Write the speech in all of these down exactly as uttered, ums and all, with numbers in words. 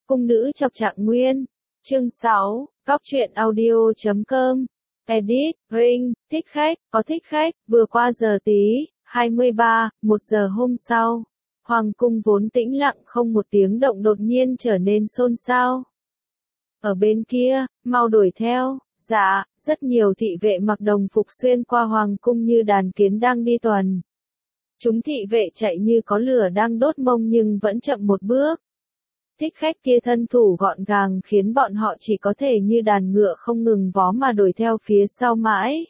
Cung nữ chọc trạng nguyên. Chương sáu, Góc truyện audio chấm com. Edit, Ring, thích khách, có thích khách, vừa qua giờ tí, hai mươi ba, một giờ hôm sau. Hoàng cung vốn tĩnh lặng không một tiếng động đột nhiên trở nên xôn xao. Ở bên kia, mau đuổi theo, dạ, rất nhiều thị vệ mặc đồng phục xuyên qua hoàng cung như đàn kiến đang đi tuần. Chúng thị vệ chạy như có lửa đang đốt mông nhưng vẫn chậm một bước. Thích khách kia thân thủ gọn gàng khiến bọn họ chỉ có thể như đàn ngựa không ngừng vó mà đuổi theo phía sau mãi.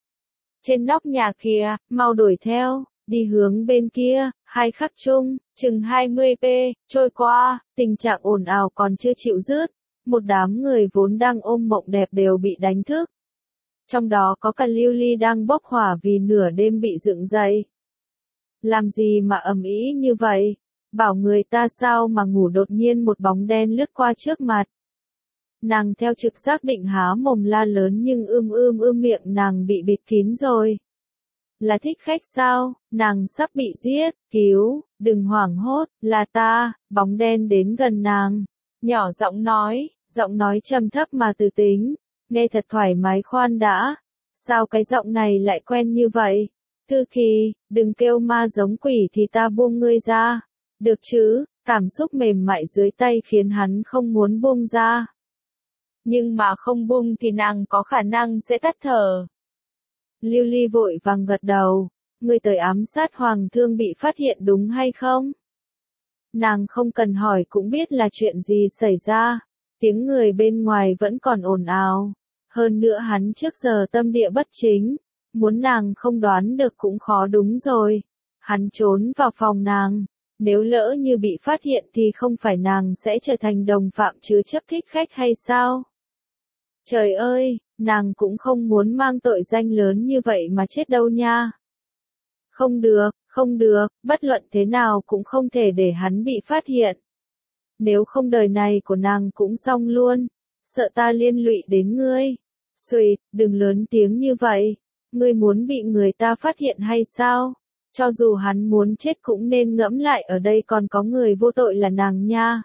Trên nóc nhà kia, mau đuổi theo, đi hướng bên kia, hai khắc chung, chừng hai mươi mét, trôi qua, tình trạng ồn ào còn chưa chịu dứt. Một đám người vốn đang ôm mộng đẹp đều bị đánh thức. Trong đó có cả Lưu Ly đang bốc hỏa vì nửa đêm bị dựng dậy. Làm gì mà ầm ĩ như vậy? Bảo người ta sao mà ngủ đột nhiên một bóng đen lướt qua trước mặt. Nàng theo trực giác định há mồm la lớn nhưng ưm ưm ưm miệng nàng bị bịt kín rồi. Là thích khách sao? Nàng sắp bị giết, cứu, đừng hoảng hốt, là ta. Bóng đen đến gần nàng. Nhỏ giọng nói, giọng nói trầm thấp mà từ tính, nghe thật thoải mái khoan đã. Sao cái giọng này lại quen như vậy? Thư Kỳ, đừng kêu ma giống quỷ thì ta buông ngươi ra. Được chứ, cảm xúc mềm mại dưới tay khiến hắn không muốn buông ra. Nhưng mà không buông thì nàng có khả năng sẽ tắt thở. Lưu Ly vội vàng gật đầu, ngươi tới ám sát hoàng thương bị phát hiện đúng hay không? Nàng không cần hỏi cũng biết là chuyện gì xảy ra, tiếng người bên ngoài vẫn còn ồn ào. Hơn nữa hắn trước giờ tâm địa bất chính, muốn nàng không đoán được cũng khó đúng rồi. Hắn trốn vào phòng nàng, nếu lỡ như bị phát hiện thì không phải nàng sẽ trở thành đồng phạm chứa chấp thích khách hay sao? Trời ơi, nàng cũng không muốn mang tội danh lớn như vậy mà chết đâu nha. Không được, không được, bất luận thế nào cũng không thể để hắn bị phát hiện. Nếu không đời này của nàng cũng xong luôn, sợ ta liên lụy đến ngươi. Xuỵt, đừng lớn tiếng như vậy, ngươi muốn bị người ta phát hiện hay sao? Cho dù hắn muốn chết cũng nên ngẫm lại ở đây còn có người vô tội là nàng nha.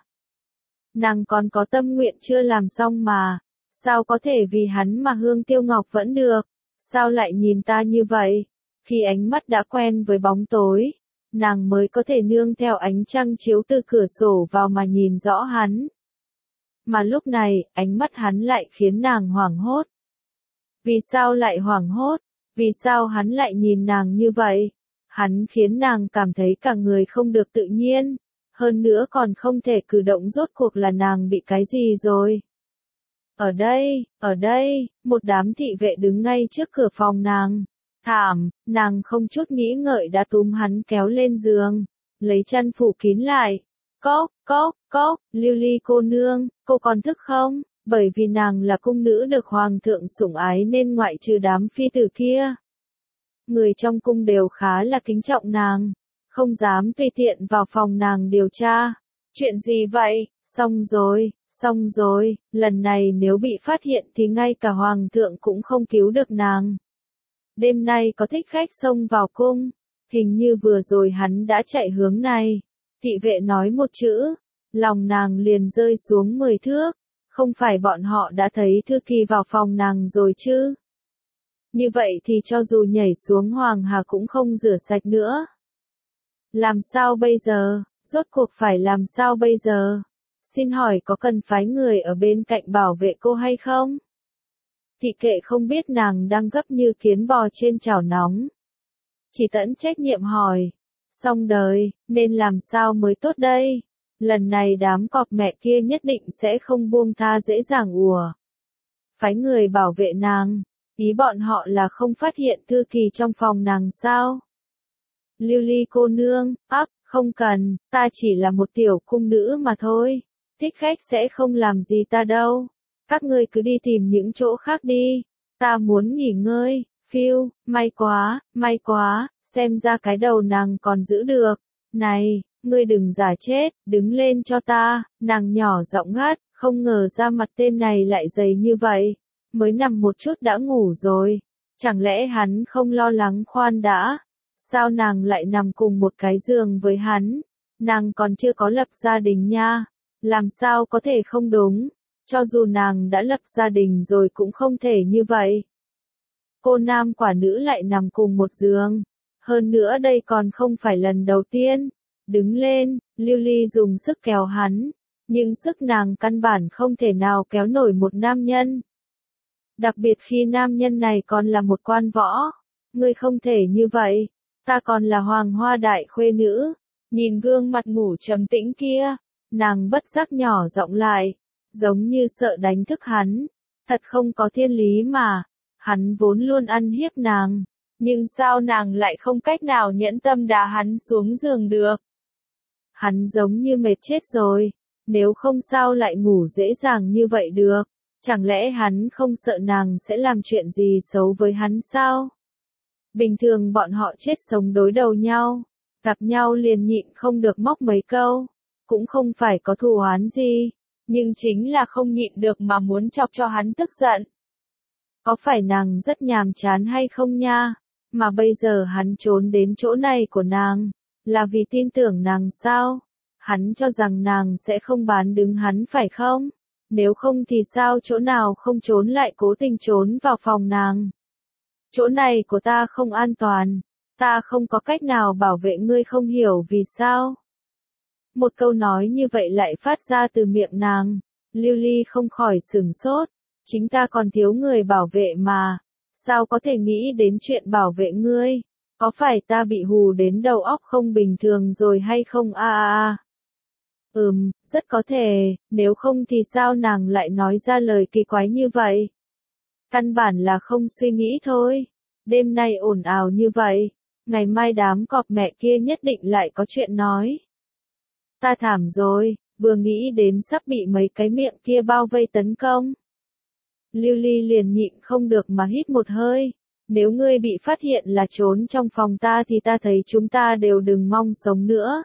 Nàng còn có tâm nguyện chưa làm xong mà, sao có thể vì hắn mà hương tiêu ngọc vẫn được, sao lại nhìn ta như vậy? Khi ánh mắt đã quen với bóng tối, nàng mới có thể nương theo ánh trăng chiếu từ cửa sổ vào mà nhìn rõ hắn. Mà lúc này, ánh mắt hắn lại khiến nàng hoảng hốt. Vì sao lại hoảng hốt? Vì sao hắn lại nhìn nàng như vậy? Hắn khiến nàng cảm thấy cả người không được tự nhiên, hơn nữa còn không thể cử động rốt cuộc là nàng bị cái gì rồi. Ở đây, ở đây, một đám thị vệ đứng ngay trước cửa phòng nàng. Thảm, nàng không chút nghĩ ngợi đã túm hắn kéo lên giường, lấy chăn phủ kín lại. Cốc, cốc, cốc, Lưu Ly cô nương, cô còn thức không? Bởi vì nàng là cung nữ được hoàng thượng sủng ái nên ngoại trừ đám phi tử kia, người trong cung đều khá là kính trọng nàng, không dám tùy tiện vào phòng nàng điều tra. Chuyện gì vậy? Xong rồi, xong rồi, lần này nếu bị phát hiện thì ngay cả hoàng thượng cũng không cứu được nàng. Đêm nay có thích khách xông vào cung, hình như vừa rồi hắn đã chạy hướng này. Thị vệ nói một chữ, lòng nàng liền rơi xuống mười thước, không phải bọn họ đã thấy Thư Kỳ vào phòng nàng rồi chứ? Như vậy thì cho dù nhảy xuống hoàng hà cũng không rửa sạch nữa. Làm sao bây giờ? Rốt cuộc phải làm sao bây giờ? Xin hỏi có cần phái người ở bên cạnh bảo vệ cô hay không? Thị kệ không biết nàng đang gấp như kiến bò trên chảo nóng. Chỉ tẫn trách nhiệm hỏi. Xong đời, nên làm sao mới tốt đây? Lần này đám cọp mẹ kia nhất định sẽ không buông tha dễ dàng ùa. Phái người bảo vệ nàng. Ý bọn họ là không phát hiện Thư Kỳ trong phòng nàng sao? Lưu Ly cô nương, ắp, không cần, ta chỉ là một tiểu cung nữ mà thôi. Thích khách sẽ không làm gì ta đâu. Các ngươi cứ đi tìm những chỗ khác đi. Ta muốn nghỉ ngơi. Phiêu, may quá, may quá, xem ra cái đầu nàng còn giữ được. Này, ngươi đừng giả chết, đứng lên cho ta. Nàng nhỏ giọng ngắt, không ngờ ra mặt tên này lại dày như vậy. Mới nằm một chút đã ngủ rồi. Chẳng lẽ hắn không lo lắng khoan đã? Sao nàng lại nằm cùng một cái giường với hắn? Nàng còn chưa có lập gia đình nha. Làm sao có thể không đúng, cho dù nàng đã lập gia đình rồi cũng không thể như vậy. Cô nam quả nữ lại nằm cùng một giường. Hơn nữa đây còn không phải lần đầu tiên. Đứng lên, Lưu Ly dùng sức kéo hắn. Nhưng sức nàng căn bản không thể nào kéo nổi một nam nhân. Đặc biệt khi nam nhân này còn là một quan võ. Ngươi không thể như vậy. Ta còn là hoàng hoa đại khuê nữ. Nhìn gương mặt ngủ trầm tĩnh kia. Nàng bất giác nhỏ giọng lại. Giống như sợ đánh thức hắn. Thật không có thiên lý mà. Hắn vốn luôn ăn hiếp nàng. Nhưng sao nàng lại không cách nào nhẫn tâm đá hắn xuống giường được. Hắn giống như mệt chết rồi. Nếu không sao lại ngủ dễ dàng như vậy được. Chẳng lẽ hắn không sợ nàng sẽ làm chuyện gì xấu với hắn sao? Bình thường bọn họ chết sống đối đầu nhau. Gặp nhau liền nhịn không được móc mấy câu. Cũng không phải có thù oán gì. Nhưng chính là không nhịn được mà muốn chọc cho hắn tức giận. Có phải nàng rất nhàm chán hay không nha? Mà bây giờ hắn trốn đến chỗ này của nàng. Là vì tin tưởng nàng sao? Hắn cho rằng nàng sẽ không bán đứng hắn phải không? Nếu không thì sao chỗ nào không trốn lại cố tình trốn vào phòng nàng? Chỗ này của ta không an toàn. Ta không có cách nào bảo vệ ngươi không hiểu vì sao? Một câu nói như vậy lại phát ra từ miệng nàng. Lưu Ly không khỏi sửng sốt. Chính ta còn thiếu người bảo vệ mà. Sao có thể nghĩ đến chuyện bảo vệ ngươi? Có phải ta bị hù đến đầu óc không bình thường rồi hay không a a a? Ừm, rất có thể, nếu không thì sao nàng lại nói ra lời kỳ quái như vậy? Căn bản là không suy nghĩ thôi. Đêm nay ồn ào như vậy, ngày mai đám cọp mẹ kia nhất định lại có chuyện nói. Ta thảm rồi, vừa nghĩ đến sắp bị mấy cái miệng kia bao vây tấn công. Lưu Ly liền nhịn không được mà hít một hơi. Nếu ngươi bị phát hiện là trốn trong phòng ta thì ta thấy chúng ta đều đừng mong sống nữa.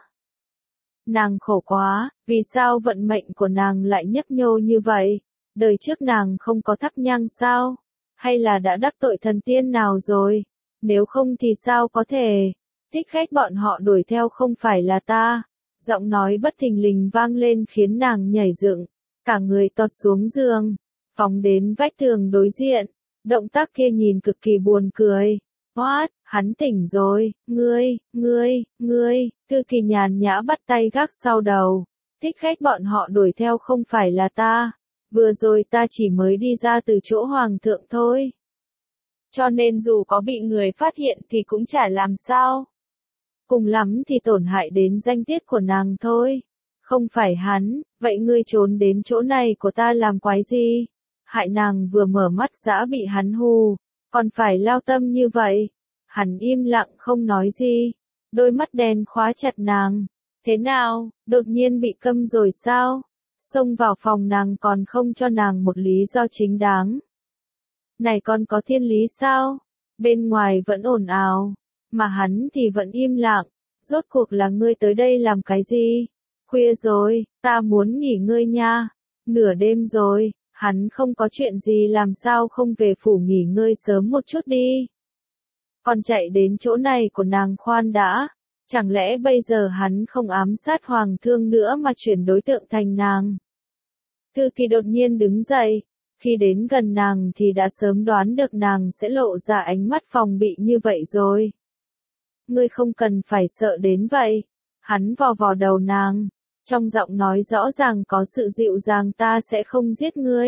Nàng khổ quá, vì sao vận mệnh của nàng lại nhấp nhô như vậy? Đời trước nàng không có thắp nhang sao? Hay là đã đắc tội thần tiên nào rồi? Nếu không thì sao có thể? Thích khách bọn họ đuổi theo không phải là ta. Giọng nói bất thình lình vang lên khiến nàng nhảy dựng, cả người tọt xuống giường, phóng đến vách tường đối diện. Động tác kia nhìn cực kỳ buồn cười. What, hắn tỉnh rồi, ngươi, ngươi, ngươi, Thư Kỳ nhàn nhã bắt tay gác sau đầu. Thích khách bọn họ đuổi theo không phải là ta. Vừa rồi ta chỉ mới đi ra từ chỗ hoàng thượng thôi. Cho nên dù có bị người phát hiện thì cũng chả làm sao. Cùng lắm thì tổn hại đến danh tiết của nàng thôi. Không phải hắn, vậy ngươi trốn đến chỗ này của ta làm quái gì? Hại nàng vừa mở mắt đã bị hắn hù, còn phải lao tâm như vậy. Hắn im lặng không nói gì, đôi mắt đen khóa chặt nàng. Thế nào, đột nhiên bị câm rồi sao? Xông vào phòng nàng còn không cho nàng một lý do chính đáng. Này còn có thiên lý sao? Bên ngoài vẫn ồn ào, mà hắn thì vẫn im lặng. Rốt cuộc là ngươi tới đây làm cái gì? Khuya rồi, ta muốn nghỉ ngơi nha. Nửa đêm rồi. Hắn không có chuyện gì làm sao không về phủ nghỉ ngơi sớm một chút đi. Còn chạy đến chỗ này của nàng khoan đã. Chẳng lẽ bây giờ hắn không ám sát hoàng thương nữa mà chuyển đối tượng thành nàng? Thư Kỳ đột nhiên đứng dậy. Khi đến gần nàng thì đã sớm đoán được nàng sẽ lộ ra ánh mắt phòng bị như vậy rồi. Ngươi không cần phải sợ đến vậy. Hắn vò vò đầu nàng. Trong giọng nói rõ ràng có sự dịu dàng, ta sẽ không giết ngươi.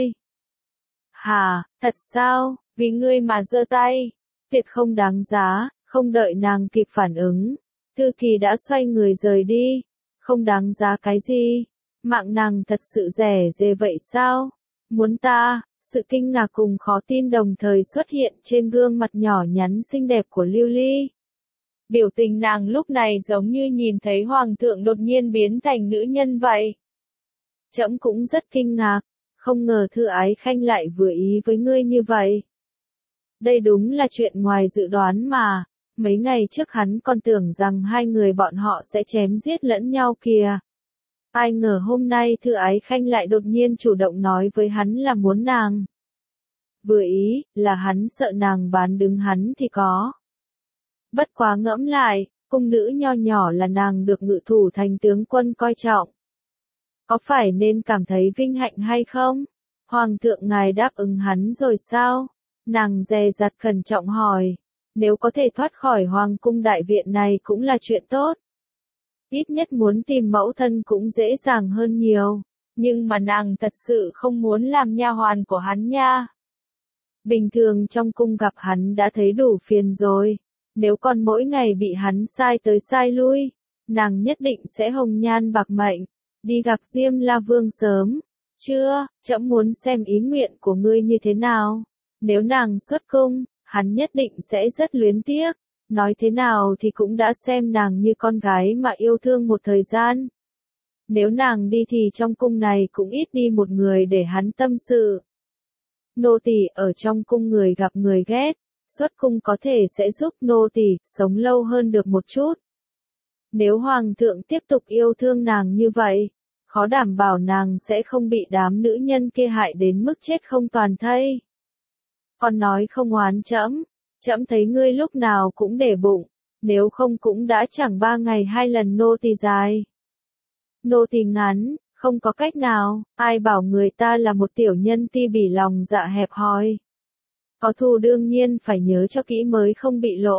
Hà, thật sao, vì ngươi mà giơ tay. Tuyệt không đáng giá, không đợi nàng kịp phản ứng. Thư Kỳ đã xoay người rời đi. Không đáng giá cái gì? Mạng nàng thật sự rẻ rề vậy sao? Muốn ta? Sự kinh ngạc cùng khó tin đồng thời xuất hiện trên gương mặt nhỏ nhắn xinh đẹp của Lưu Ly. Biểu tình nàng lúc này giống như nhìn thấy hoàng thượng đột nhiên biến thành nữ nhân vậy. Trẫm cũng rất kinh ngạc, không ngờ Thư Ái Khanh lại vừa ý với ngươi như vậy. Đây đúng là chuyện ngoài dự đoán mà, mấy ngày trước hắn còn tưởng rằng hai người bọn họ sẽ chém giết lẫn nhau kìa. Ai ngờ hôm nay Thư Ái Khanh lại đột nhiên chủ động nói với hắn là muốn nàng. Vừa ý, là hắn sợ nàng bán đứng hắn thì có. Bất quá ngẫm lại, cung nữ nho nhỏ là nàng được ngự thủ thành tướng quân coi trọng. có phải nên cảm thấy vinh hạnh hay không? Hoàng thượng ngài đáp ứng hắn rồi sao? Nàng dè dặt cẩn trọng hỏi. Nếu có thể thoát khỏi hoàng cung đại viện này cũng là chuyện tốt. Ít nhất muốn tìm mẫu thân cũng dễ dàng hơn nhiều. Nhưng mà nàng thật sự không muốn làm nha hoàn của hắn nha. Bình thường trong cung gặp hắn đã thấy đủ phiền rồi. Nếu còn mỗi ngày bị hắn sai tới sai lui, nàng nhất định sẽ hồng nhan bạc mệnh, đi gặp Diêm La Vương sớm. Chưa, trẫm muốn xem ý nguyện của ngươi như thế nào. Nếu nàng xuất cung, hắn nhất định sẽ rất luyến tiếc. Nói thế nào thì cũng đã xem nàng như con gái mà yêu thương một thời gian. Nếu nàng đi thì trong cung này cũng ít đi một người để hắn tâm sự. Nô tỳ ở trong cung người gặp người ghét, xuất cung có thể sẽ giúp nô tỳ sống lâu hơn được một chút. Nếu hoàng thượng tiếp tục yêu thương nàng như vậy, khó đảm bảo nàng sẽ không bị đám nữ nhân kia hại đến mức chết không toàn thây. Con nói không oán trẫm, trẫm thấy ngươi lúc nào cũng để bụng, nếu không cũng đã chẳng ba ngày hai lần nô tỳ dài. Nô tỳ ngắn, không có cách nào, ai bảo người ta là một tiểu nhân ti bỉ lòng dạ hẹp hòi. Có thù đương nhiên phải nhớ cho kỹ mới không bị lỗ.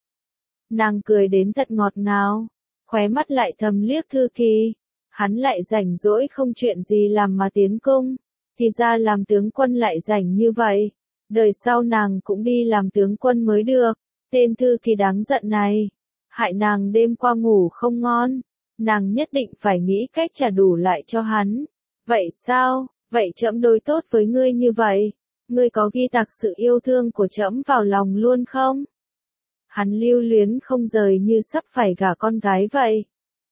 Nàng cười đến thật ngọt ngào, khóe mắt lại thầm liếc Thư Kỳ. Hắn lại rảnh rỗi không chuyện gì làm mà tiến cung, thì ra làm tướng quân lại rảnh như vậy. Đời sau nàng cũng đi làm tướng quân mới được, tên Thư Kỳ đáng giận này, hại nàng đêm qua ngủ không ngon, nàng nhất định phải nghĩ cách trả đủ lại cho hắn. Vậy sao, vậy trẫm đối tốt với ngươi như vậy, ngươi có ghi tạc sự yêu thương của trẫm vào lòng luôn không? Hắn lưu luyến không rời như sắp phải gả con gái vậy.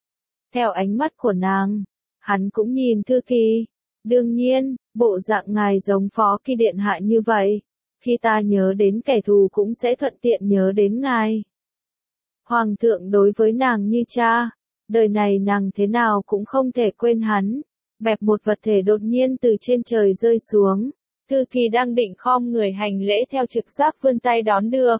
Theo ánh mắt của nàng, hắn cũng nhìn Thư Kỳ. Đương nhiên, bộ dạng ngài giống Phó Kỳ điện hạ như vậy, khi ta nhớ đến kẻ thù cũng sẽ thuận tiện nhớ đến ngài. Hoàng thượng đối với nàng như cha, đời này nàng thế nào cũng không thể quên hắn. Bẹp một vật thể đột nhiên từ trên trời rơi xuống, Thư Kỳ đang định khom người hành lễ theo trực giác vươn tay đón được.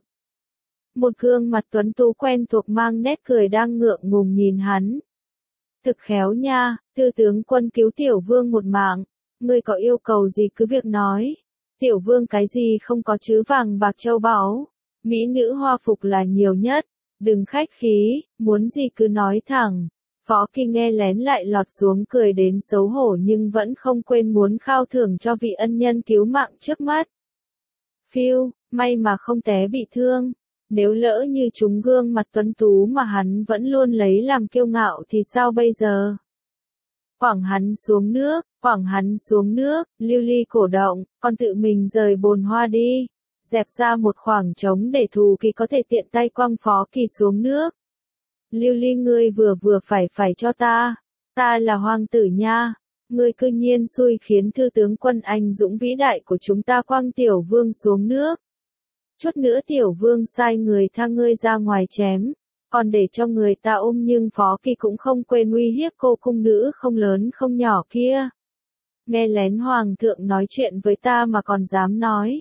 Một gương mặt tuấn tú quen thuộc mang nét cười đang ngượng ngùng nhìn hắn. Thực khéo nha, Thư tướng quân cứu tiểu vương một mạng, ngươi có yêu cầu gì cứ việc nói. Tiểu vương cái gì không có chứ, vàng bạc châu báu, mỹ nữ hoa phục là nhiều nhất, đừng khách khí, muốn gì cứ nói thẳng. Phó Kỳ nghe lén lại lọt xuống cười đến xấu hổ nhưng vẫn không quên muốn khao thưởng cho vị ân nhân cứu mạng trước mắt. Phiêu, may mà không té bị thương. Nếu lỡ như chúng gương mặt tuấn tú mà hắn vẫn luôn lấy làm kiêu ngạo thì sao bây giờ? Quẳng hắn xuống nước, quẳng hắn xuống nước, Lưu Ly cổ động, con tự mình rời bồn hoa đi, dẹp ra một khoảng trống để Thù Kỳ có thể tiện tay quăng Phó Kỳ xuống nước. Lưu Ly ngươi vừa vừa phải phải cho ta, ta là hoàng tử nha, ngươi cư nhiên xui khiến thư tướng quân anh dũng vĩ đại của chúng ta quăng tiểu vương xuống nước. Chút nữa tiểu vương sai người tha ngươi ra ngoài chém, còn để cho người ta ôm, nhưng Phó Kỳ cũng không quên uy hiếp cô cung nữ không lớn không nhỏ kia. Nghe lén hoàng thượng nói chuyện với ta mà còn dám nói.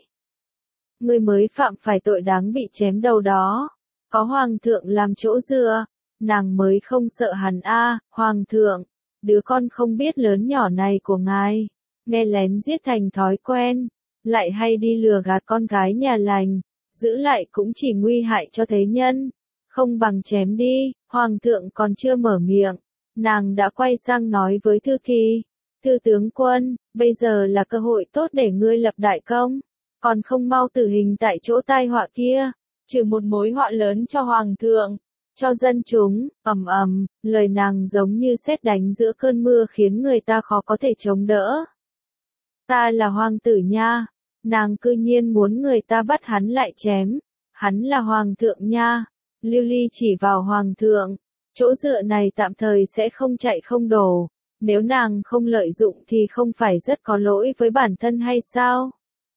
Ngươi mới phạm phải tội đáng bị chém đầu đó. Có hoàng thượng làm chỗ dựa, nàng mới không sợ hắn a. Hoàng thượng, đứa con không biết lớn nhỏ này của ngài, nghe lén giết thành thói quen, lại hay đi lừa gạt con gái nhà lành, giữ lại cũng chỉ nguy hại cho thế nhân, không bằng chém đi. Hoàng thượng còn chưa mở miệng, nàng đã quay sang nói với Thư Kỳ, Thư tướng quân, bây giờ là cơ hội tốt để ngươi lập đại công, còn không mau tử hình tại chỗ tai họa kia, trừ một mối họa lớn cho hoàng thượng, cho dân chúng. Ầm ầm, lời nàng giống như sét đánh giữa cơn mưa khiến người ta khó có thể chống đỡ. Ta là hoàng tử nha, nàng cư nhiên muốn người ta bắt hắn lại chém, hắn là hoàng thượng nha. Lưu Ly chỉ vào hoàng thượng, chỗ dựa này tạm thời sẽ không chạy không đổ, nếu nàng không lợi dụng thì không phải rất có lỗi với bản thân hay sao?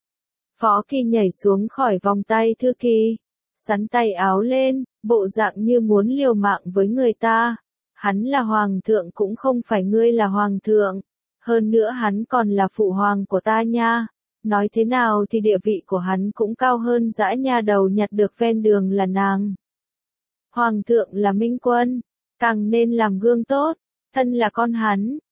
Phó Kỳ nhảy xuống khỏi vòng tay Thư Kỳ, sắn tay áo lên, bộ dạng như muốn liều mạng với người ta. Hắn là hoàng thượng cũng không phải ngươi là hoàng thượng, hơn nữa hắn còn là phụ hoàng của ta nha. Nói thế nào thì địa vị của hắn cũng cao hơn dã nha đầu nhặt được ven đường là nàng. Hoàng thượng là minh quân, càng nên làm gương tốt, thân là con hắn,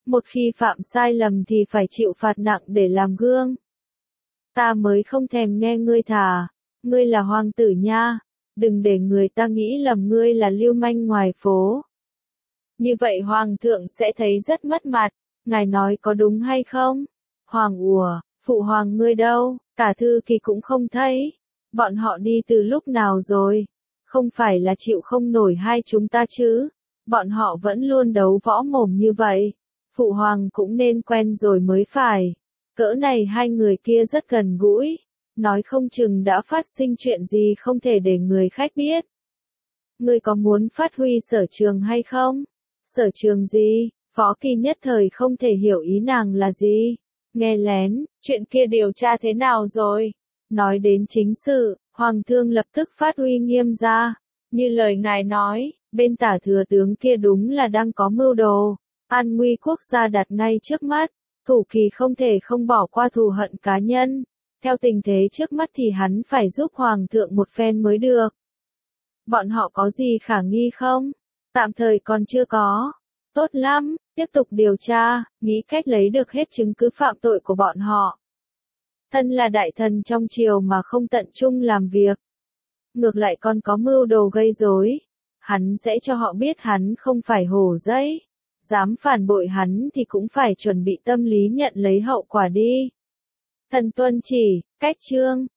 Một khi phạm sai lầm thì phải chịu phạt nặng để làm gương. Ta mới không thèm nghe ngươi thà, ngươi là hoàng tử nha, đừng để người ta nghĩ lầm ngươi là lưu manh ngoài phố. Như vậy hoàng thượng sẽ thấy rất mất mặt, ngài nói có đúng hay không? Hoàng ùa, phụ hoàng ngươi đâu, cả Thư Kỳ cũng không thấy. Bọn họ đi từ lúc nào rồi? Không phải là chịu không nổi hai chúng ta chứ? Bọn họ vẫn luôn đấu võ mồm như vậy. Phụ hoàng cũng nên quen rồi mới phải. Cỡ này hai người kia rất gần gũi. Nói không chừng đã phát sinh chuyện gì không thể để người khách biết. Ngươi có muốn phát huy sở trường hay không? Sở trường gì? Phó Kỳ nhất thời không thể hiểu ý nàng là gì. Nghe lén, chuyện kia điều tra thế nào rồi? Nói đến chính sự, Hoàng thương lập tức phát uy nghiêm ra. Như lời ngài nói, bên Tả thừa tướng kia đúng là đang có mưu đồ. An nguy quốc gia đặt ngay trước mắt. Thủ Kỳ không thể không bỏ qua thù hận cá nhân. Theo tình thế trước mắt thì hắn phải giúp Hoàng thượng một phen mới được. Bọn họ có gì khả nghi không? Tạm thời còn chưa có. Tốt lắm, tiếp tục điều tra, nghĩ cách lấy được hết chứng cứ phạm tội của bọn họ. Thân là đại thần trong triều mà không tận trung làm việc. Ngược lại còn có mưu đồ gây rối. Hắn sẽ cho họ biết hắn không phải hổ dây. Dám phản bội hắn thì cũng phải chuẩn bị tâm lý nhận lấy hậu quả đi. Thần tuân chỉ, cách chương.